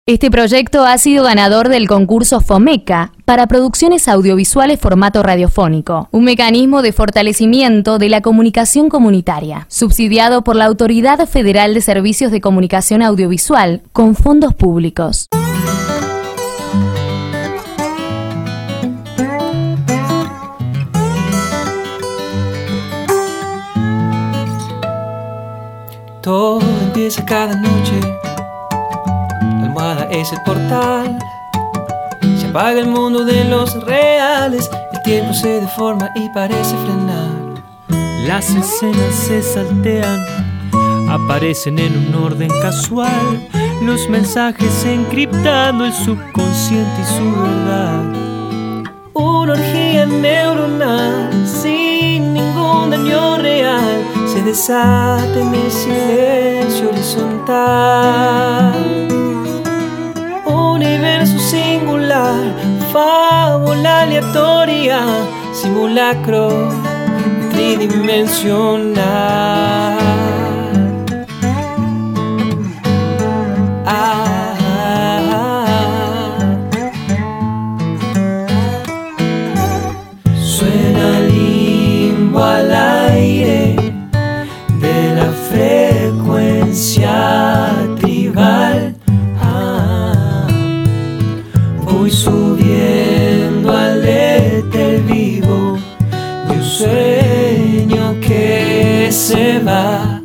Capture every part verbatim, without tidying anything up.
Este proyecto ha sido ganador del concurso FOMECA para producciones audiovisuales formato radiofónico, un mecanismo de fortalecimiento de la comunicación comunitaria, subsidiado por la Autoridad Federal de Servicios de Comunicación Audiovisual con fondos públicos. Todo empieza cada noche. La almohada es el portal. Se apaga el mundo de los reales. El tiempo se deforma y parece frenar. Las escenas se saltean, aparecen en un orden casual. Los mensajes encriptando el subconsciente y su verdad. Una orgía neuronal sin ningún daño real se desata en el silencio horizontal. Universo singular, fábula aleatoria, simulacro tridimensional. Ah, ah, ah. Suena limbo al aire de la frecuencia tribal. Ah, voy subiendo al éter vivo de un sueño que se va.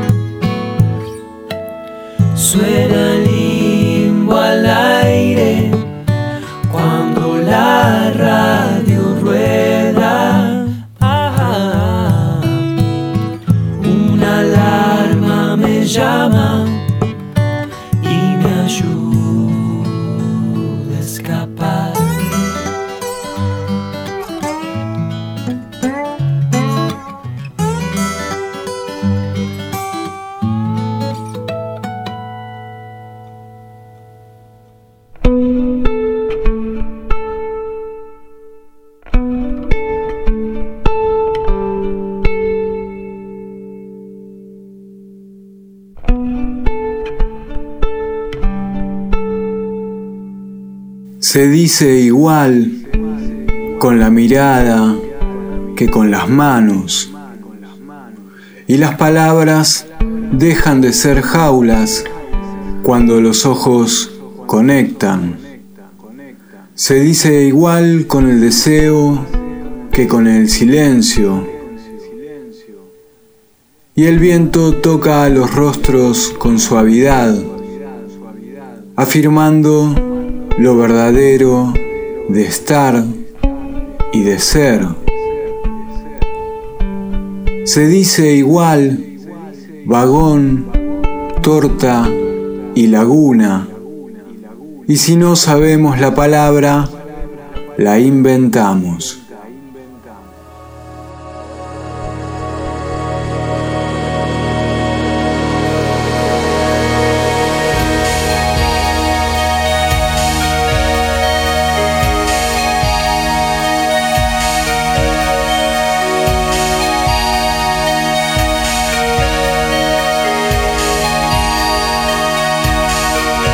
Suena limbo al aire cuando la radio rueda. Ah, una alarma me llama y me ayuda a escapar. Se dice igual con la mirada que con las manos, y las palabras dejan de ser jaulas cuando los ojos conectan. Se dice igual con el deseo que con el silencio, y el viento toca a los rostros con suavidad, afirmando lo verdadero de estar y de ser. Se dice igual vagón, torta y laguna, y si no sabemos la palabra, la inventamos.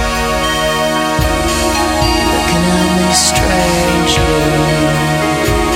Strangely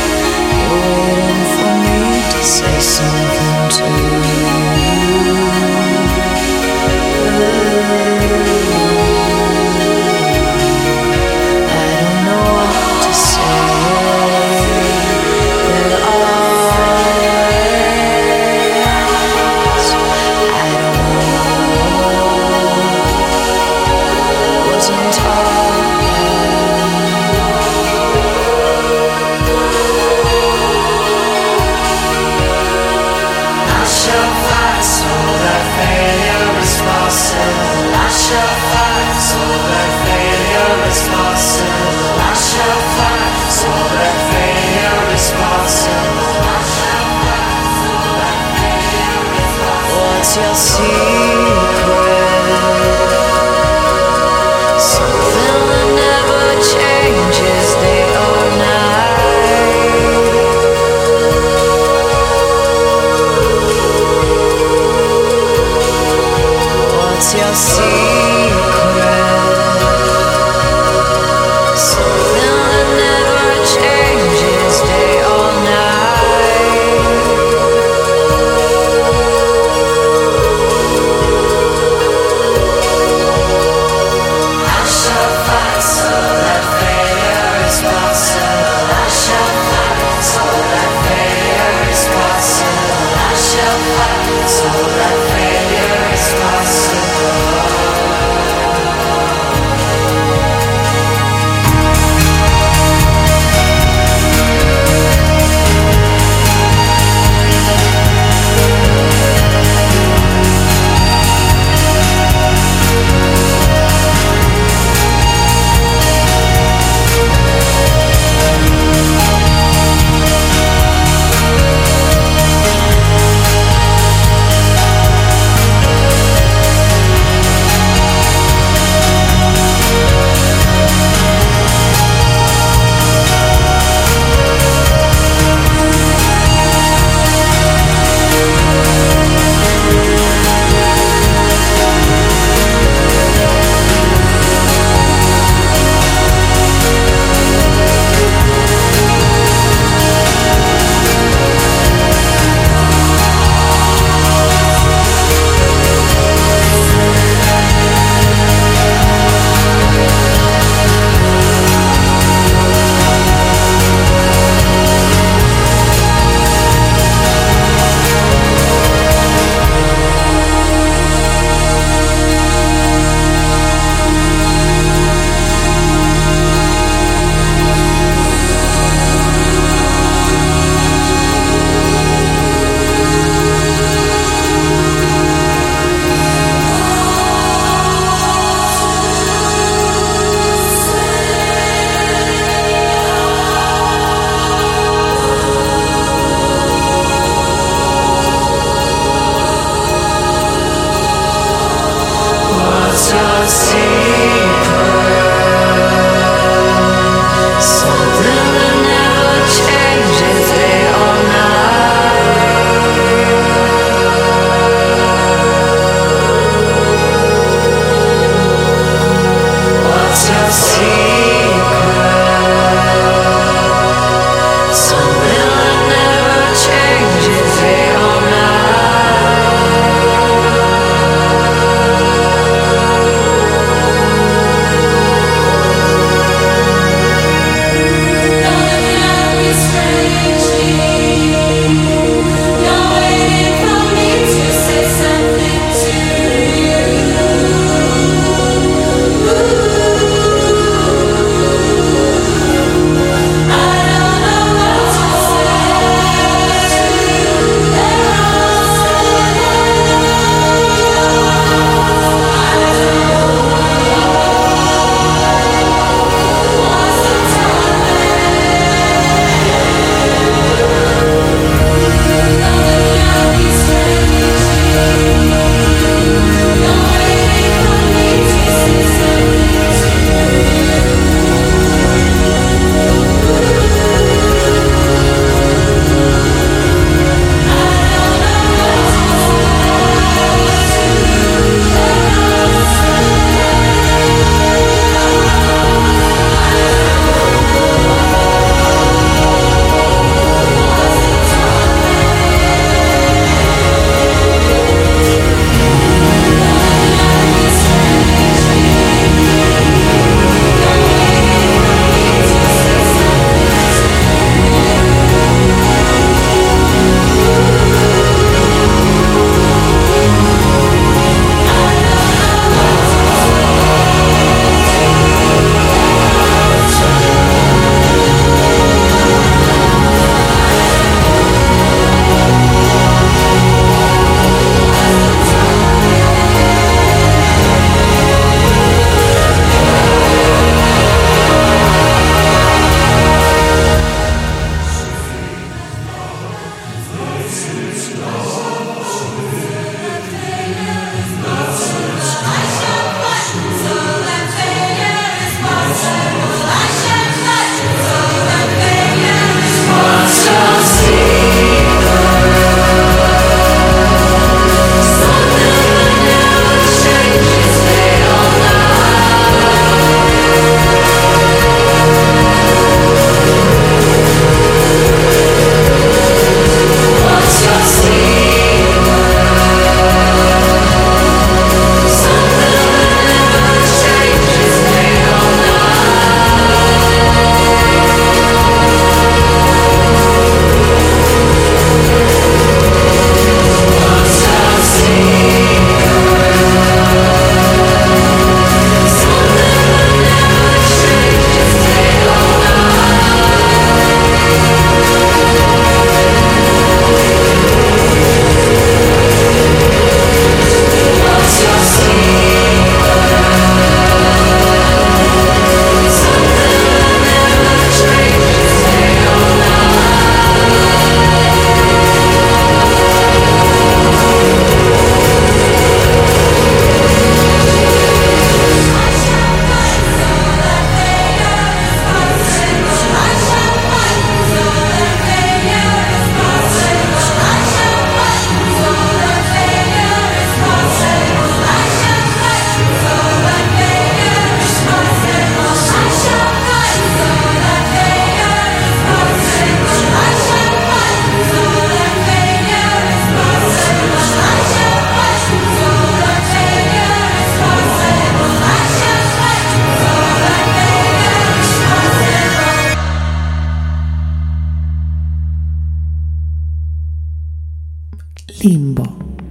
Limbo.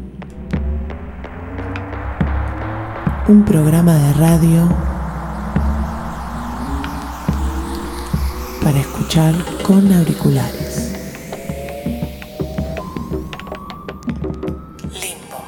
Un programa de radio para escuchar con auriculares. Limbo.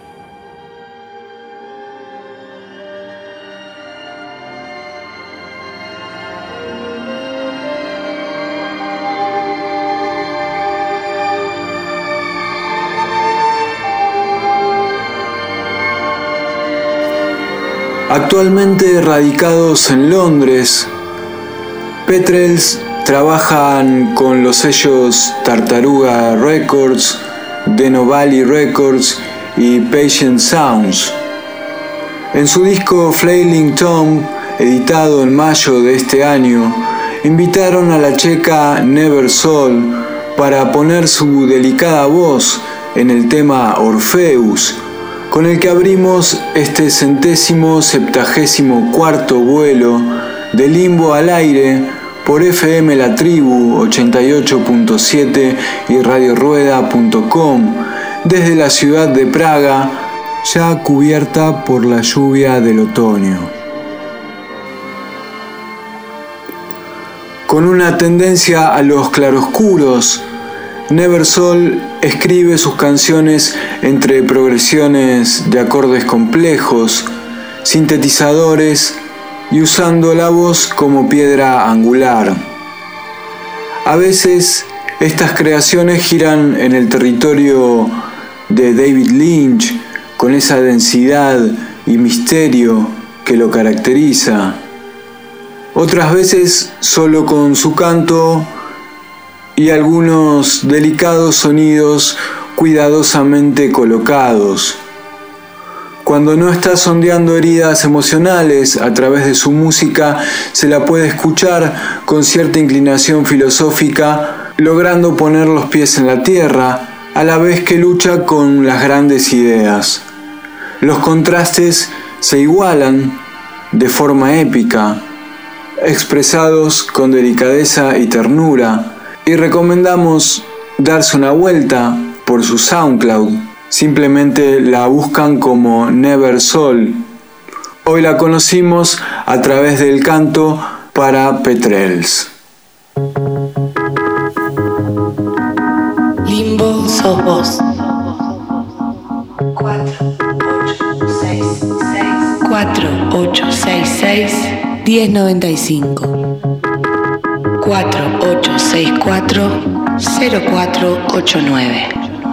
Actualmente radicados en Londres, Petrels trabajan con los sellos Tartaruga Records, Deno Valley Records y Patient Sounds. En su disco Flailing Tom editado en mayo de este año, invitaron a la checa Never Soul para poner su delicada voz en el tema Orpheus, con el que abrimos este centésimo septagésimo cuarto vuelo de Limbo al Aire por F M La Tribu ochenta y ocho punto siete y radio rueda punto com desde la ciudad de Praga, ya cubierta por la lluvia del otoño. Con una tendencia a los claroscuros, Never Soul escribe sus canciones entre progresiones de acordes complejos, sintetizadores y usando la voz como piedra angular. A veces estas creaciones giran en el territorio de David Lynch con esa densidad y misterio que lo caracteriza. Otras veces solo con su canto y algunos delicados sonidos cuidadosamente colocados. Cuando no está sondeando heridas emocionales a través de su música, se la puede escuchar con cierta inclinación filosófica, logrando poner los pies en la tierra, a la vez que lucha con las grandes ideas. Los contrastes se igualan de forma épica, expresados con delicadeza y ternura, y recomendamos darse una vuelta por su SoundCloud. Simplemente la buscan como Never Soul. Hoy la conocimos a través del canto para Petrels. Limbo sos vos. cuatro ocho seis seis diez noventa y cinco. cuatro ocho seis cuatro cero cuatro ocho nueve.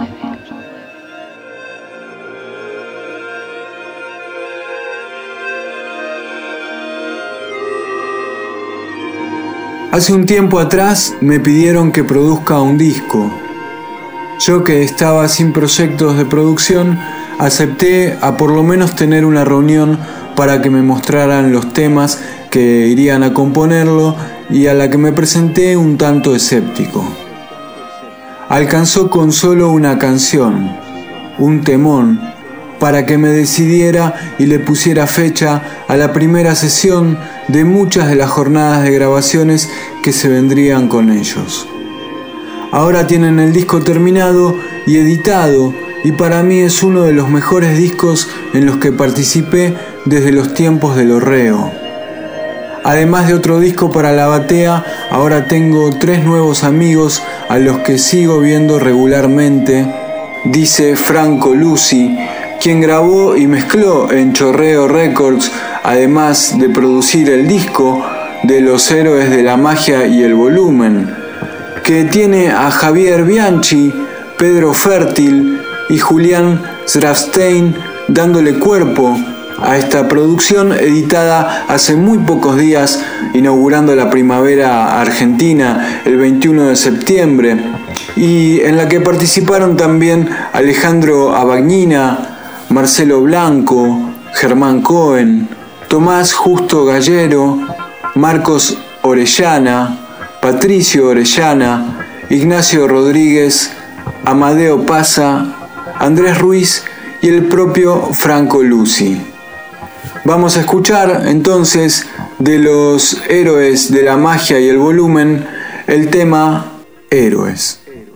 Hace un tiempo atrás me pidieron que produzca un disco. Yo, que estaba sin proyectos de producción, acepté a por lo menos tener una reunión para que me mostraran los temas que irían a componerlo, y a la que me presenté un tanto escéptico. Alcanzó con solo una canción, un temón, para que me decidiera y le pusiera fecha a la primera sesión de muchas de las jornadas de grabaciones que se vendrían con ellos. Ahora tienen el disco terminado y editado, y para mí es uno de los mejores discos en los que participé desde los tiempos del Horreo. Además de otro disco para la batea, ahora tengo tres nuevos amigos a los que sigo viendo regularmente, dice Franco Luci, quien grabó y mezcló en Chorreo Records, además de producir el disco de Los Héroes de la Magia y el Volumen, que tiene a Javier Bianchi, Pedro Fértil y Julián Zrafstein dándole cuerpo a esta producción, editada hace muy pocos días, inaugurando la primavera argentina el veintiuno de septiembre, y en la que participaron también Alejandro Abagnina, Marcelo Blanco, Germán Cohen, Tomás Justo Gallero, Marcos Orellana, Patricio Orellana, Ignacio Rodríguez, Amadeo Paza, Andrés Ruiz y el propio Franco Luci. Vamos a escuchar entonces de Los Héroes de la Magia y el Volumen el tema Héroes.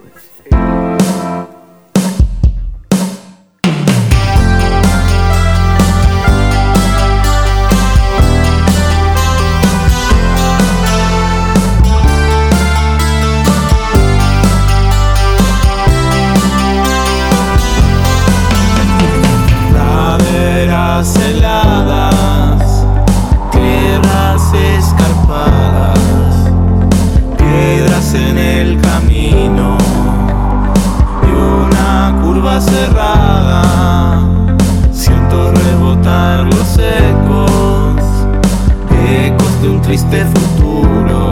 Cerrada, siento rebotar los ecos, ecos de un triste futuro,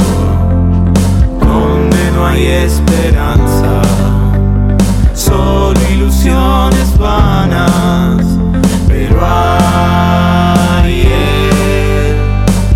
donde no hay esperanza, solo ilusiones vanas, pero ayer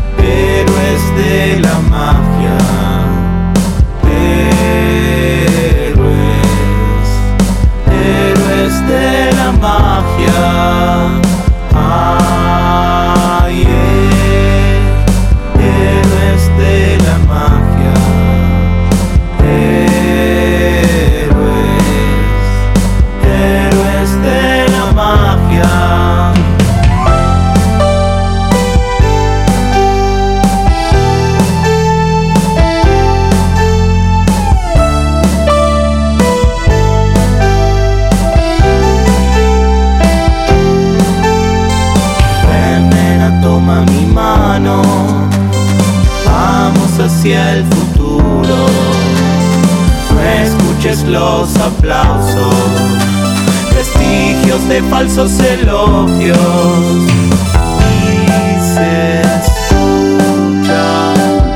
mano, vamos hacia el futuro. No escuches los aplausos, vestigios de falsos elogios. Y se escucha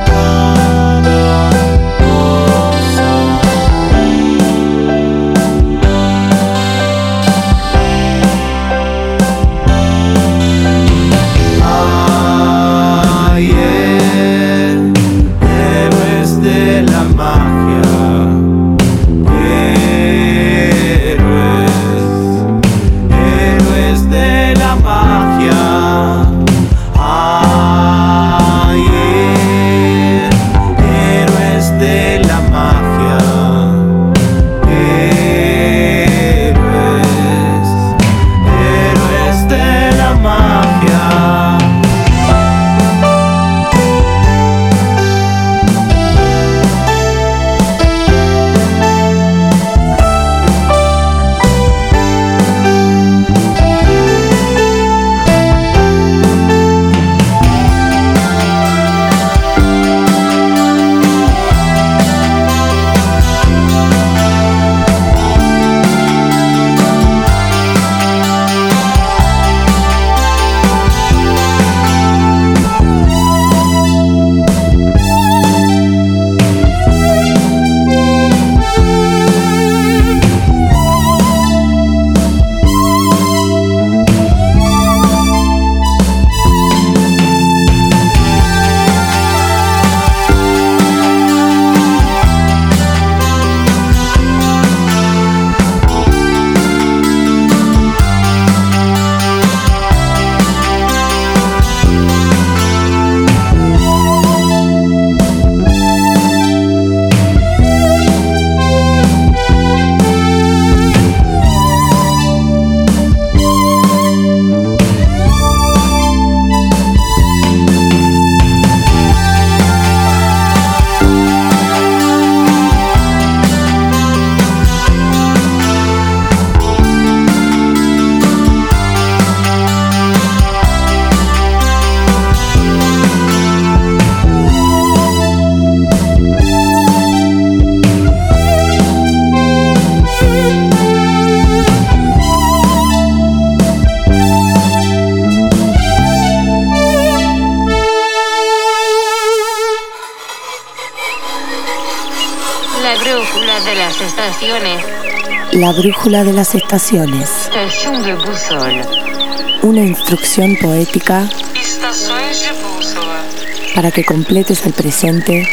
La brújula de las estaciones. Estación de bússola. Una instrucción poética Estações de bússola. para que completes el presente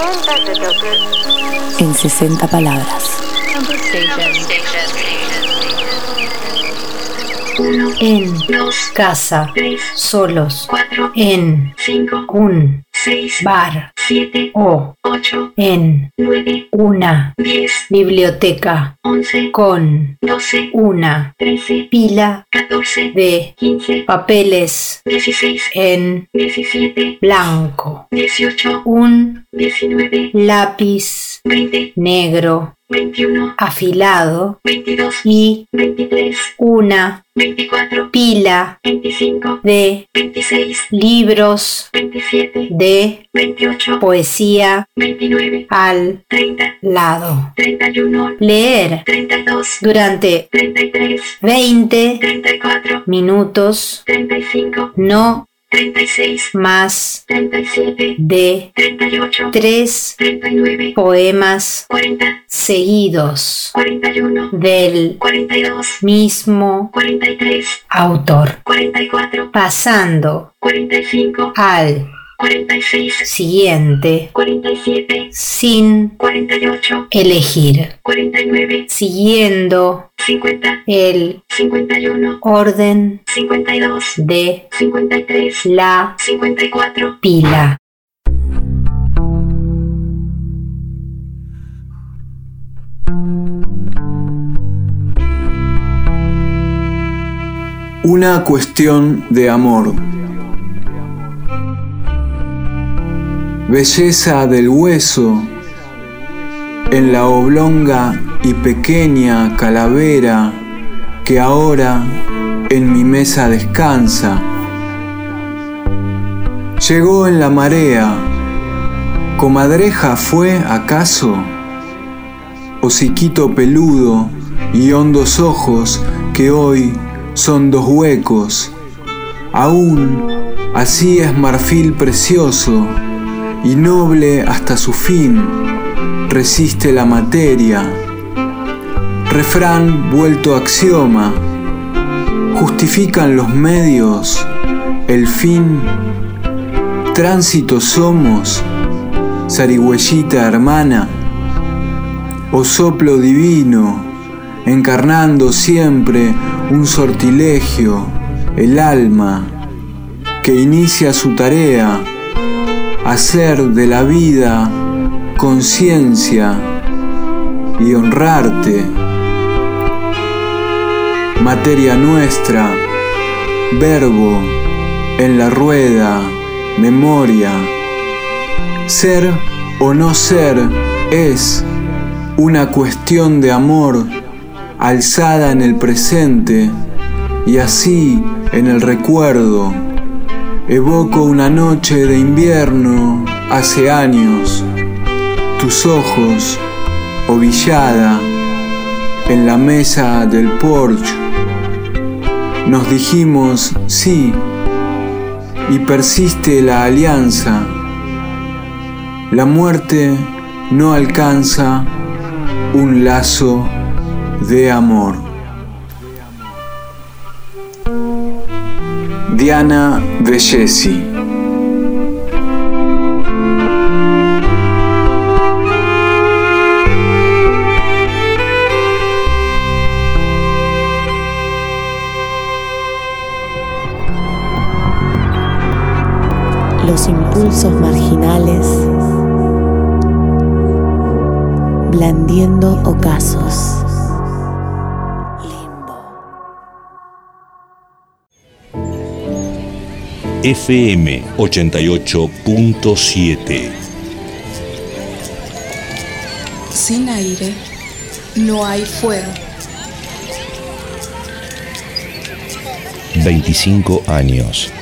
en sesenta palabras. En casa, solos, en un bar o en una biblioteca con una pila de papeles en blanco, un lápiz negro afilado y una pila de libros de poesía al lado. Leer durante veinte minutos, no más de tres poemas seguidos del mismo autor, pasando al siguiente sin elegir, siguiendo el orden de la pila. Una cuestión de amor. Belleza del hueso en la oblonga y pequeña calavera que ahora en mi mesa descansa. Llegó en la marea. ¿Comadreja fue acaso? Hociquito peludo y hondos ojos que hoy son dos huecos. Aún así es marfil precioso y noble hasta su fin, resiste la materia. Refrán vuelto axioma, justifican los medios el fin. Tránsito somos, zarigüeyita hermana, o soplo divino, encarnando siempre un sortilegio, el alma, que inicia su tarea, hacer de la vida conciencia y honrarte. Materia nuestra, verbo en la rueda, memoria. Ser o no ser es una cuestión de amor alzada en el presente y así en el recuerdo. Evoco una noche de invierno hace años, tus ojos, ovillada, en la mesa del porche. Nos dijimos sí y persiste la alianza. La muerte no alcanza un lazo de amor. Diana Bellesi. Los impulsos marginales, blandiendo ocasos. F M ochenta y ocho punto siete. Sin aire no hay fuego. veinticinco años.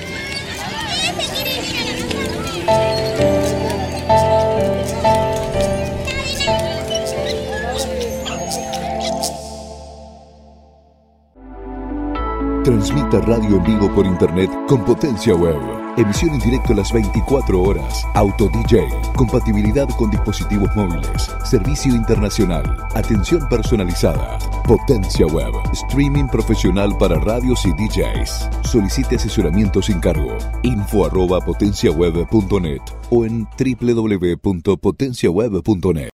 Transmite radio en vivo por internet con Potencia Web. Emisión en directo las veinticuatro horas. Auto D J. Compatibilidad con dispositivos móviles. Servicio internacional. Atención personalizada. Potencia Web. Streaming profesional para radios y D Js. Solicite asesoramiento sin cargo. Info arroba potenciaweb punto net o en doble u doble u doble u punto potencia web punto net.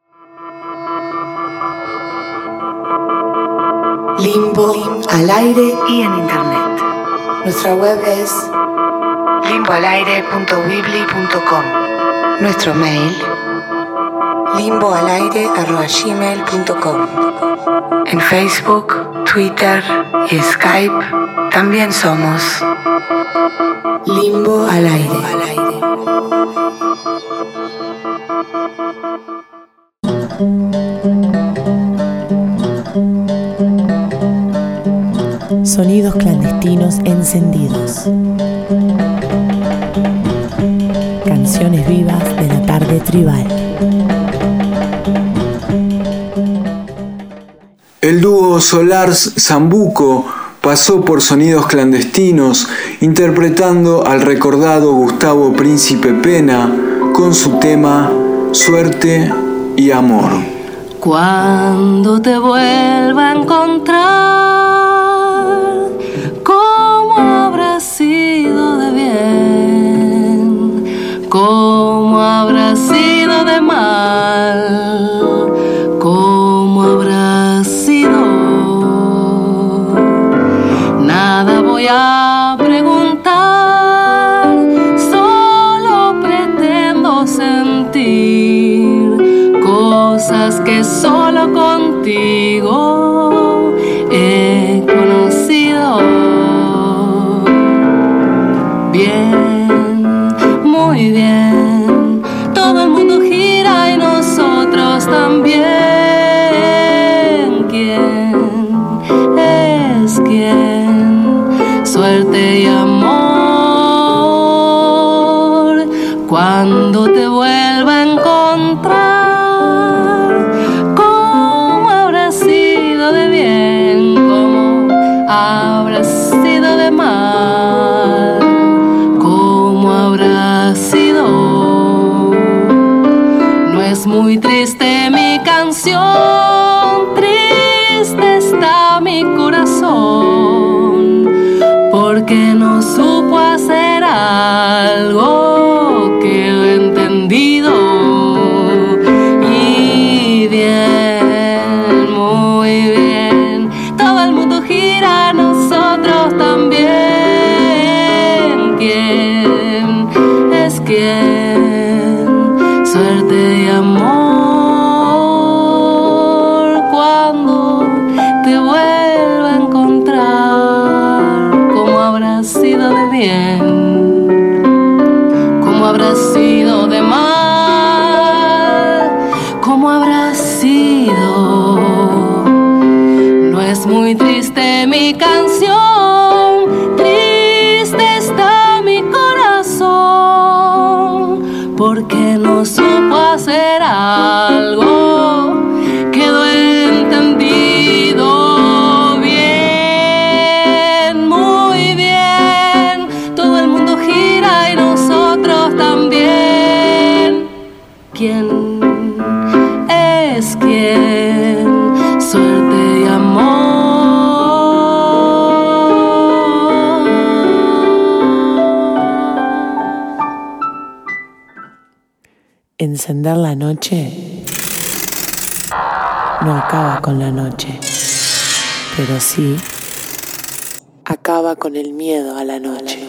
Limbo al aire y en internet. Nuestra web es limbo al aire punto weebly punto com. Nuestro mail limbo al aire arroba gmail punto com. En Facebook, Twitter y Skype también somos Limbo al aire. Sonidos clandestinos encendidos. Canciones vivas de la tarde tribal. El dúo Solars Zambuco pasó por Sonidos Clandestinos interpretando al recordado Gustavo Príncipe Pena con su tema Suerte y Amor. Cuando te vuelva a encontrar, ¿cómo habrá sido de bien? ¿Cómo habrá sido de mal? ¿Cómo habrá sido? Nada voy a preguntar, solo pretendo sentir cosas que solo contigo he conocido. Bien, muy bien, todo el mundo gira y nosotros también. ¿Quién es quién? Suerte y amor. cuando te vuelva a encontrar, cómo habrá sido de bien, cómo habrá sido de mal, cómo habrá sido. No es muy triste mi canción, triste está mi corazón, porque no supo hacer algo que he entendido. Y bien, muy bien, todo el mundo gira, nosotros también. ¿Quién es quién? Suerte y amor, cuando te vuelva a encontrar, cómo habrá sido de bien, cómo habrá sido de mal, cómo habrá sido. No es muy triste mi canción, triste está mi corazón, porque no supo hacer algo, quedó entendido. Bien, muy bien, todo el mundo gira y nosotros también. ¿Quién es quién? Suerte y amor. Encender la noche no acaba con la noche, pero sí acaba con el miedo a la noche.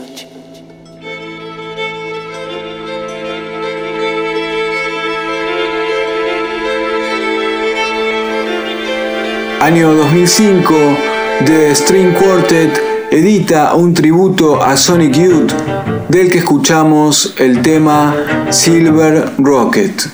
Año dos mil cinco, The String Quartet edita un tributo a Sonic Youth, del que escuchamos el tema Silver Rocket.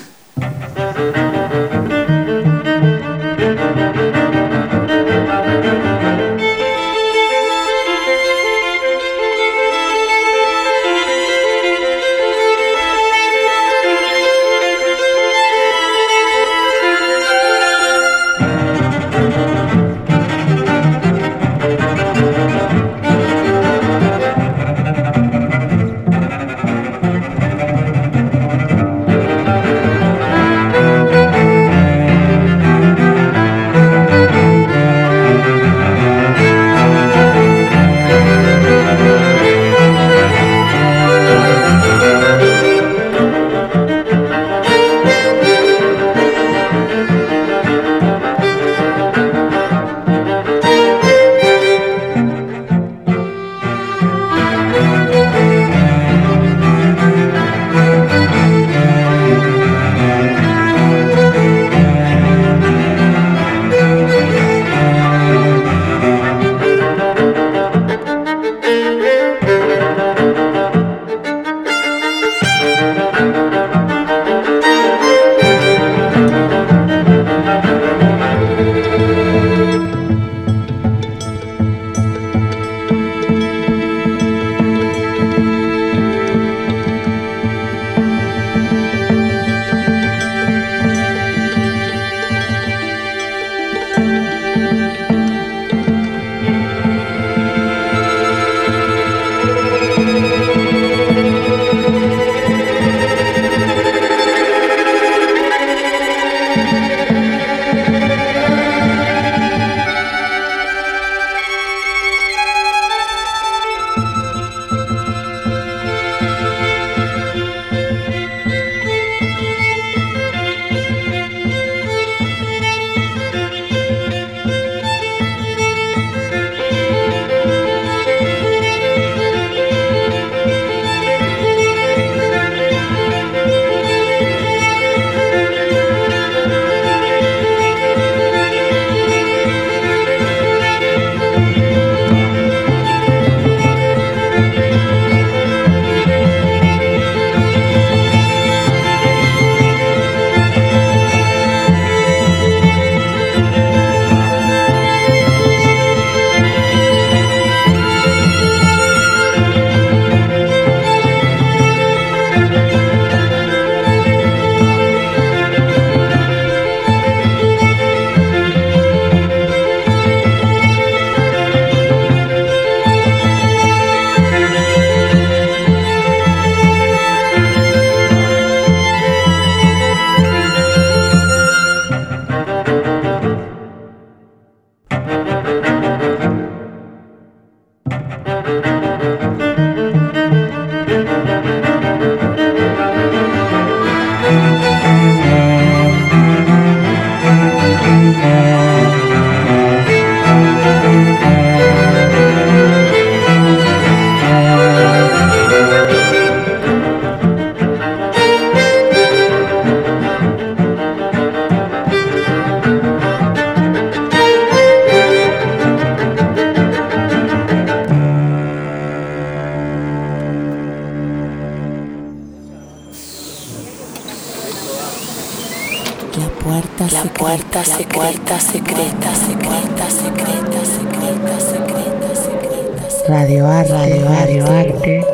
puerta, la puerta secreta, secreta, secreta, secreta, secreta, secreta, secreta. Radio Arte, Radio Radio Arte.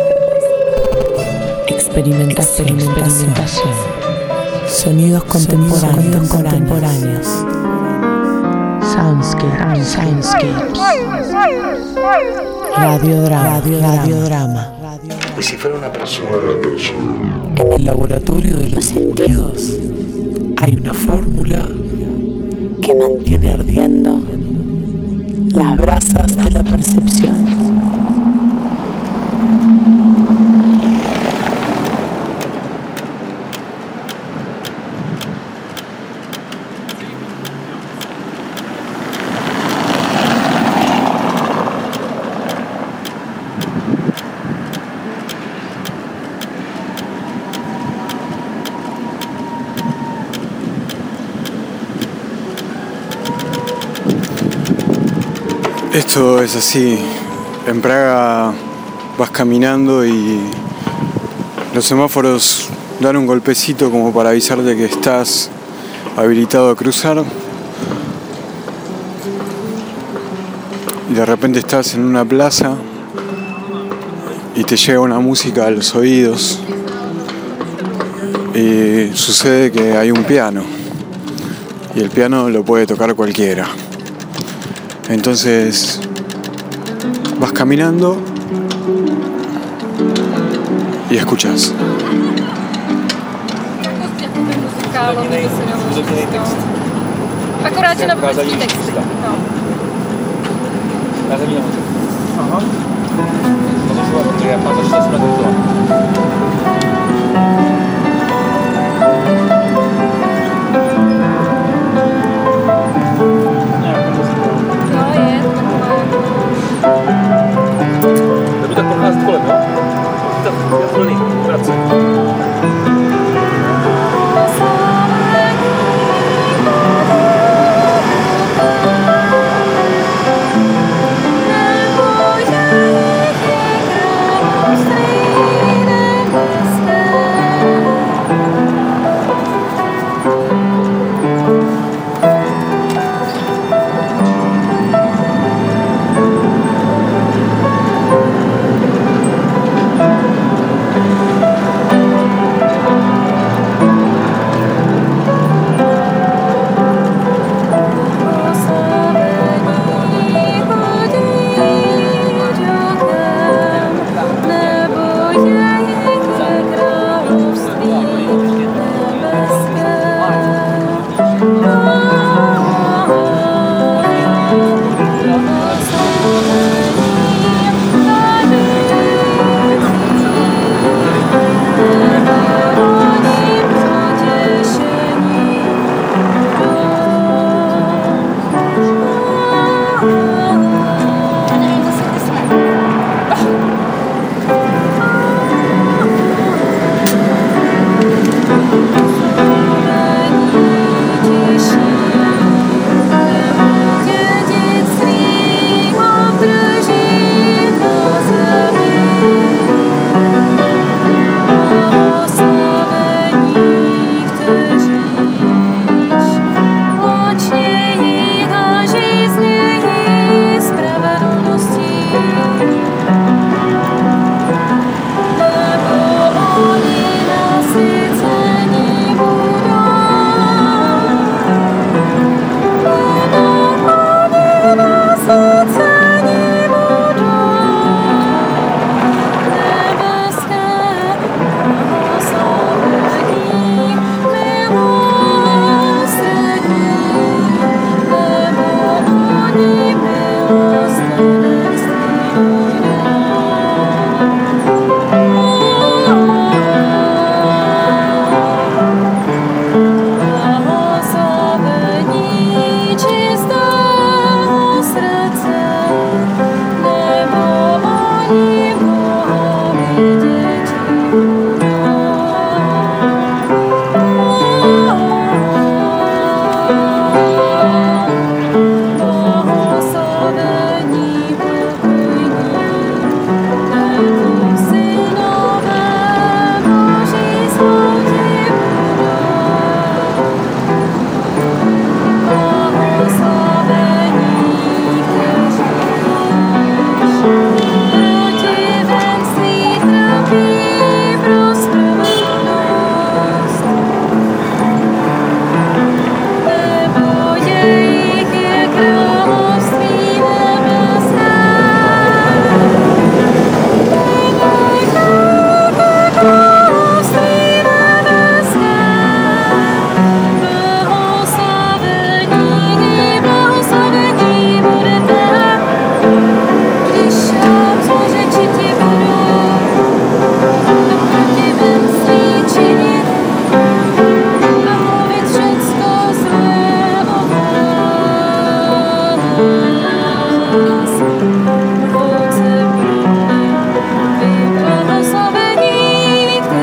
Experimentación, experimentación. Sonidos contemporáneos, contemporáneos. Soundscape, soundscapes. Radiodrama, radio, radiodrama. Y si fuera una persona, en el laboratorio de los sentidos hay una fórmula que mantiene ardiendo las brasas de la percepción. Esto es así. En Praga vas caminando y los semáforos dan un golpecito como para avisarte que estás habilitado a cruzar. Y de repente estás en una plaza y te llega una música a los oídos. Y sucede que hay un piano. Y el piano lo puede tocar cualquiera. Entonces vas caminando y escuchas. Akorát, že napíšu texty. No. Aha. To je pan začne jsme to. Tak procházet kolem, no? Tak, já plný, vrace. Stay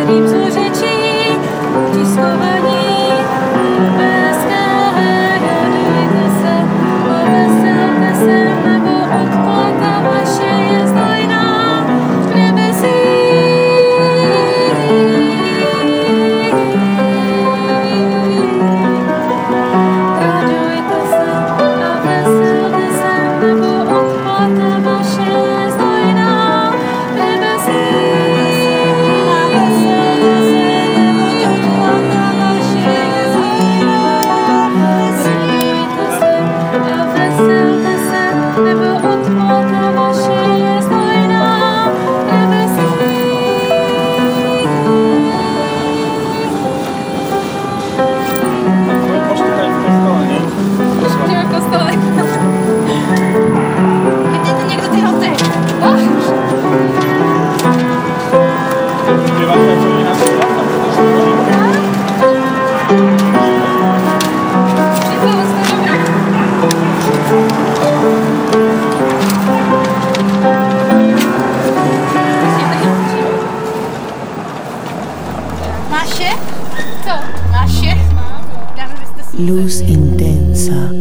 Luz intensa.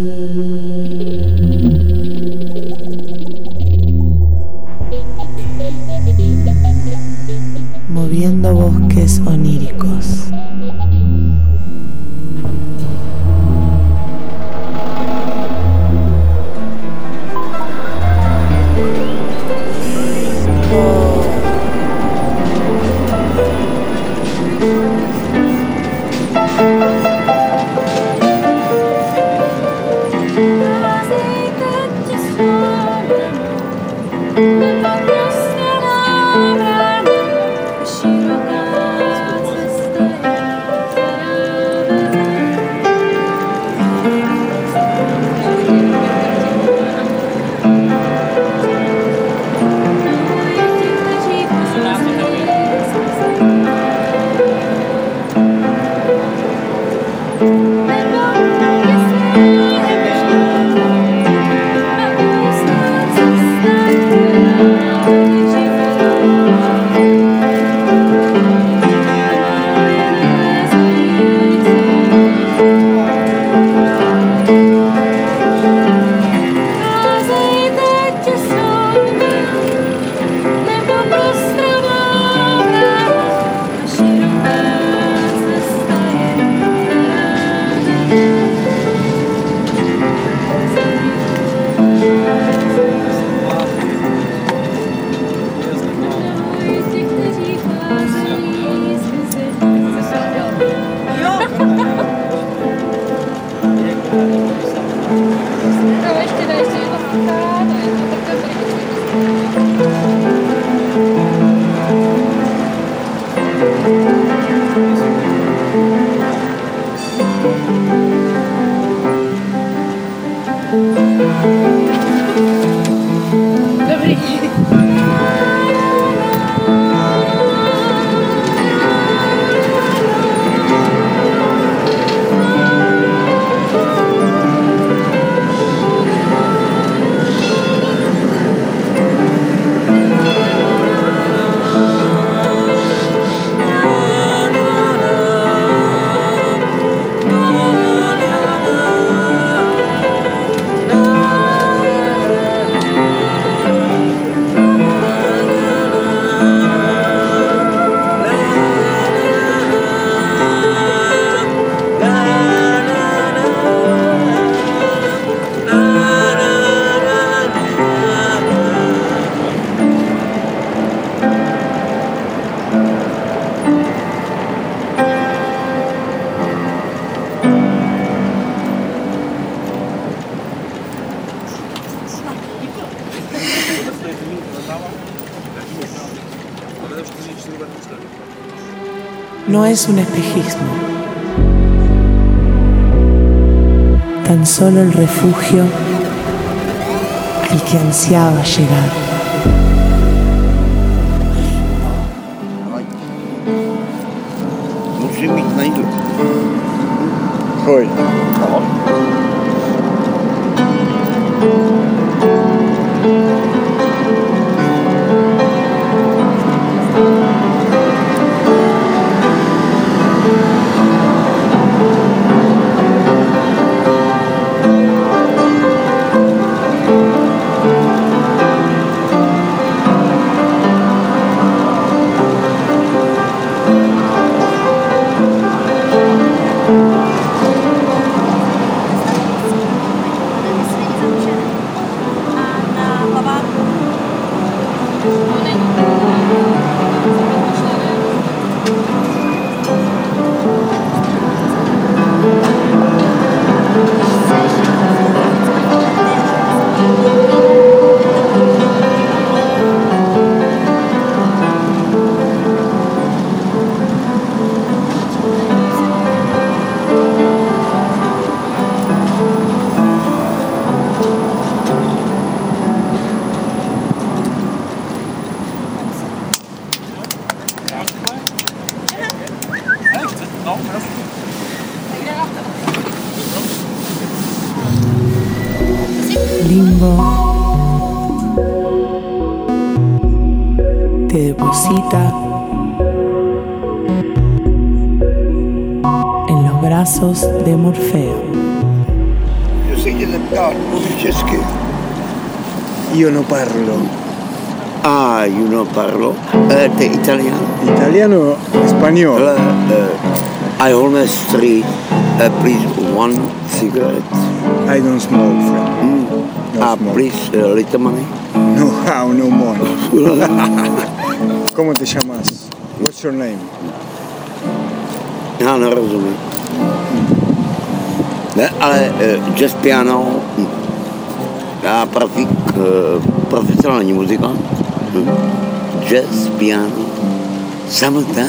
Moviendo bosques oníricos. No es un espejismo, tan solo el refugio al que ansiaba llegar. mundo te deposita en los brazos de Morfeo. Io sei diventato che Io non parlo. Ah, io non parlo. Uh, te italiano. Italiano, spagnolo. Uh, uh, I almost three. Uh, please, one cigarette. I don't smoke, friend. Mm. No ah, smoke. please, uh, little money. No how, no money. ¿Cómo te llamas? What's your name? No, non rozumiem. Ne, ale uh, jazz piano. Já pratik, uh, profesionální muzikant. Jazz piano. Samotná.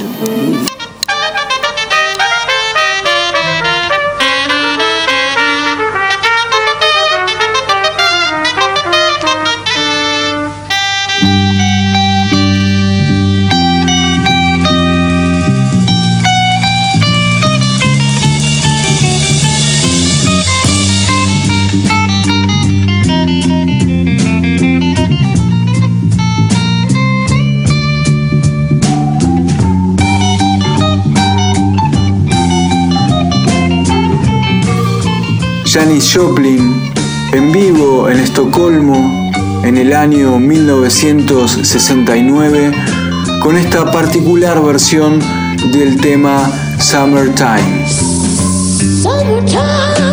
Janis Joplin, en vivo en Estocolmo en el año mil novecientos sesenta y nueve, con esta particular versión del tema Summertime. Summertime.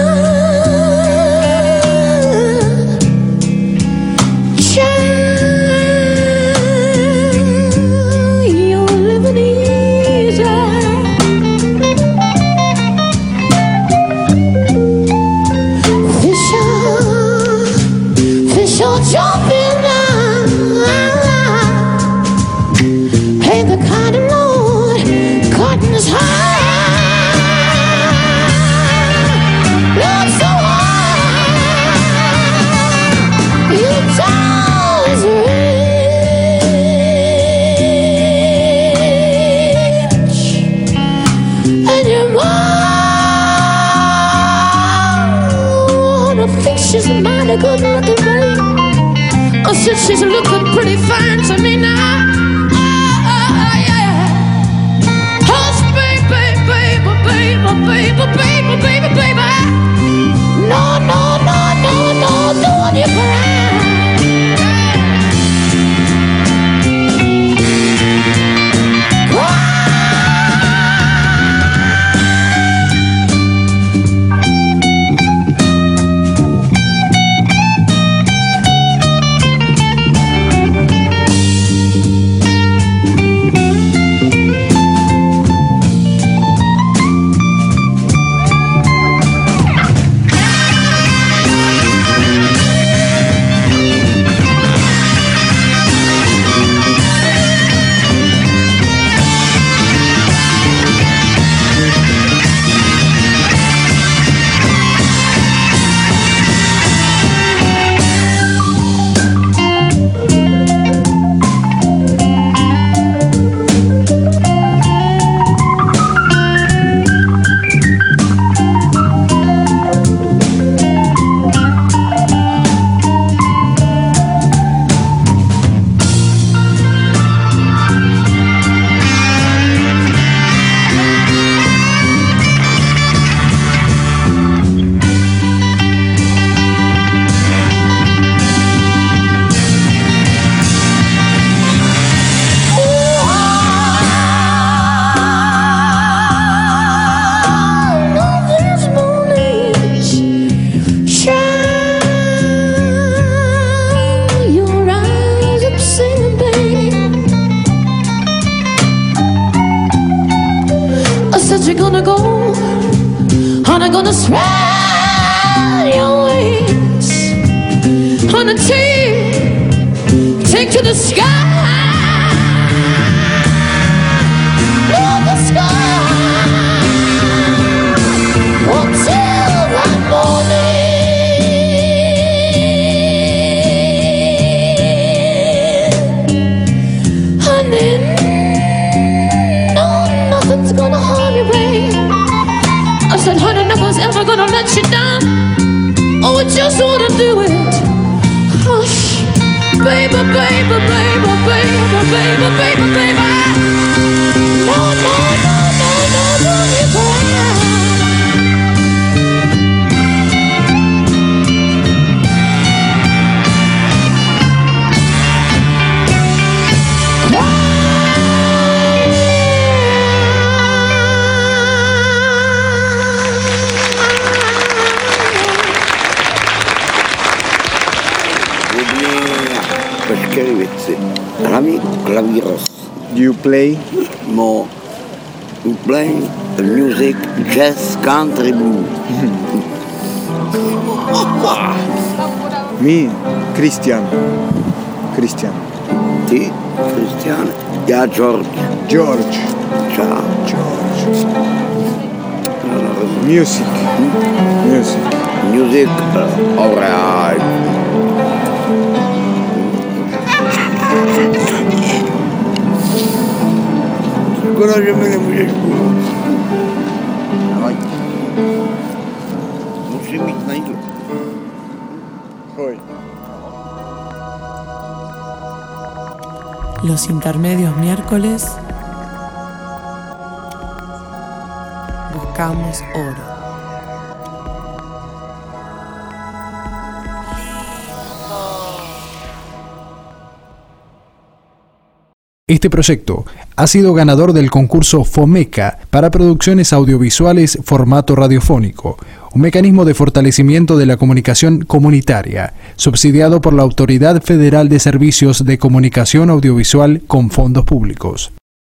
Good looking babe. Oh, since she's looking pretty fine to me now. Oh, oh, yeah. Hush, baby, baby, baby, baby, baby, baby, baby. No, no, no, no, no, don't you cry. I just wanna do it. Hush, baby, baby, baby, baby, baby, baby, baby. No, no, no, no, no, no, you baby. Rami Claviros. You play? More. You play music, jazz, country, blues. Me, Christian. Christian. Ti, Christian. Yeah, George. George. Ciao. George. Music. Music. Music, uh, alright. Coraggio-me můžeš půjdu. Давай. Musím mít na jídlo. Hoy. Los intermedios miércoles buscamos oro. Este proyecto ha sido ganador del concurso FOMECA para producciones audiovisuales formato radiofónico, un mecanismo de fortalecimiento de la comunicación comunitaria, subsidiado por la Autoridad Federal de Servicios de Comunicación Audiovisual con fondos públicos.